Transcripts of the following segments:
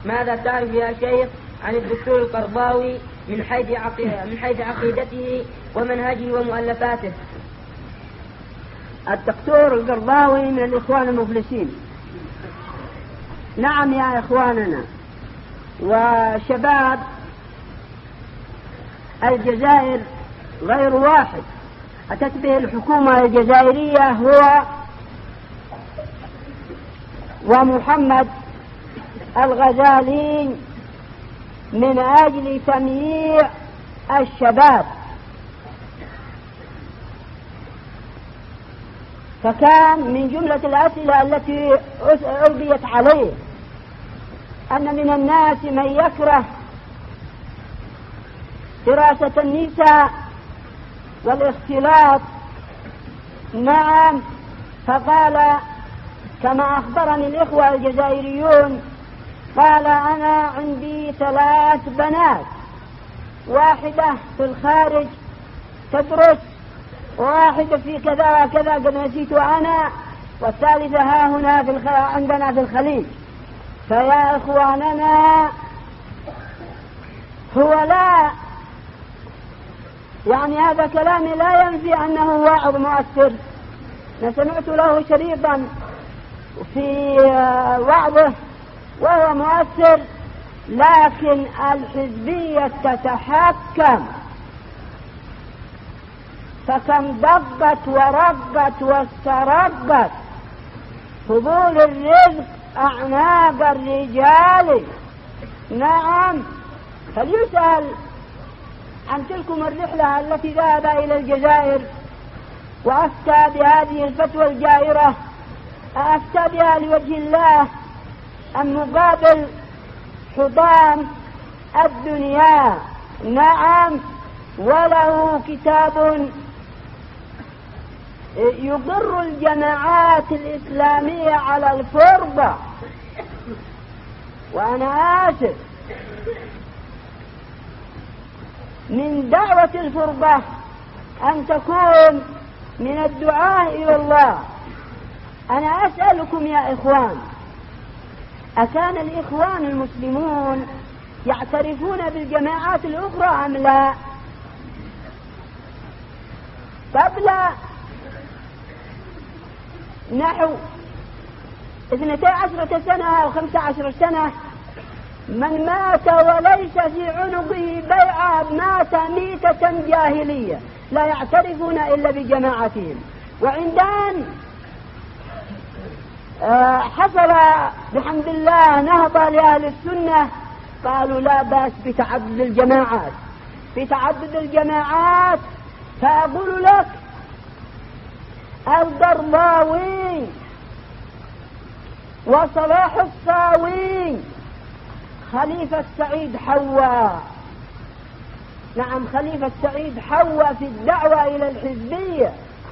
ماذا تعرف يا شيخ عن الدكتور القرضاوي من حيث عقيدته ومنهجه ومؤلفاته؟ الدكتور القرضاوي من الإخوان المفلسين. نعم يا إخواننا وشباب الجزائر غير واحد أتت به الحكومة الجزائرية هو ومحمد الغزالي من أجل تمييع الشباب، فكان من جملة الأسئلة التي ألقيت عليه أن من الناس من يكره دراسة النساء والاختلاط. نعم، فقال كما أخبرني الإخوة الجزائريون، قال أنا عندي 3 بنات، واحدة في الخارج تدرس، وواحدة في كذا وكذا قد نسيت أنا، والثالثة ها هنا عندنا في الخليج. فيا إخواننا هو لا يعني هذا كلامي لا ينفي أنه واعظ مؤثر. سمعت له شريطا في وعظه وهو مؤثر، لكن الحزبية تتحكم، فكم ضبت وربت واستربت فضول الرزق أعناق الرجال. نعم، فليسأل عن تلكم الرحلة التي ذهب إلى الجزائر وأفتى بهذه الفتوى الجائرة، أفتى بها لوجه الله أم مقابل حطام الدنيا؟ نعم، وله كتاب يقر الجماعات الإسلامية على الفرضى. وأنا آسف، من دعوة الفرضى أن تكون من الدعاء إلى الله. أنا أسألكم يا إخوان، أكان الإخوان المسلمون يعترفون بالجماعات الأخرى أم لا؟ قبل نحو 12 سنة أو 15 سنة من مات وليس في عنقه بيعة مات ميتة جاهلية، لا يعترفون إلا بجماعتهم. وعندان حصل بحمد الله نهضة لأهل السنة، قالوا لا بأس بتعدد الجماعات، بتعدد الجماعات. فأقول لك القرضاوي وصلاح الصاوي خليفة سعيد حوا، نعم خليفة سعيد حوا في الدعوة إلى الحزبية.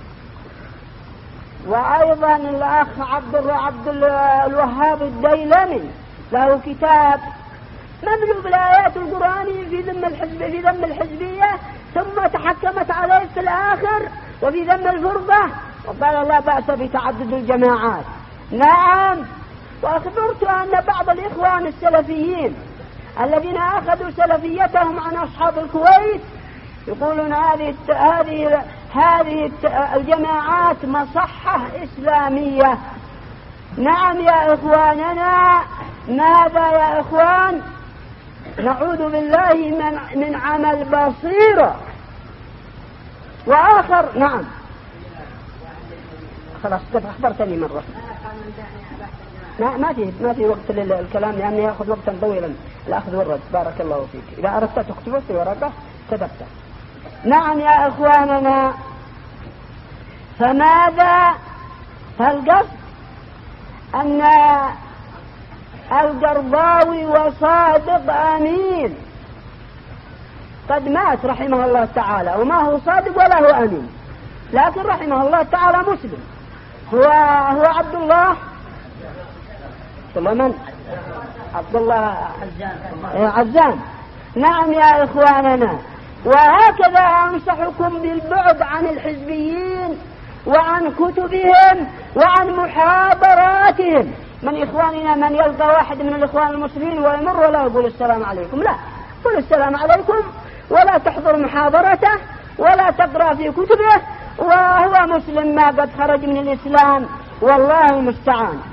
وأيضا الأخ عبد الوهاب الديلمي له كتاب مملوء بالآيات القرآنية في ذم الحزبية، ثم تحكمت عليه في الآخر وفي ذم الفرقة، وقال لا بأس بتعدد الجماعات. نعم، وأخبرت أن بعض الإخوان السلفيين الذين أخذوا سلفيتهم عن أصحاب الكويت يقولون هذه الجماعات مصحة إسلامية. نعم يا إخواننا، ماذا يا إخوان؟ نعوذ بالله من عمل بصيرة. وآخر نعم خلاص أخبرتني مرة، ما في وقت للكلام لأنه يأخذ وقتا طويلا الأخذ والرد. بارك الله فيك، إذا أردت تكتبه في ورقة كتبته. نعم يا إخواننا، فماذا؟ فالقصد أن القرضاوي وصادق أمين قد مات رحمه الله تعالى، وما هو صادق ولا هو أمين، لكن رحمه الله تعالى مسلم. هو عبد الله من؟ عبد الله عزام. نعم يا إخواننا، وهكذا أنصحكم بالبعد عن الحزبيين وعن كتبهم وعن محاضراتهم. من إخواننا من يلقى واحد من الإخوان المسلمين ويمر ولا يقول السلام عليكم، لا، قل السلام عليكم ولا تحضر محاضرته ولا تقرأ في كتبه، وهو مسلم ما قد خرج من الإسلام، والله المستعان.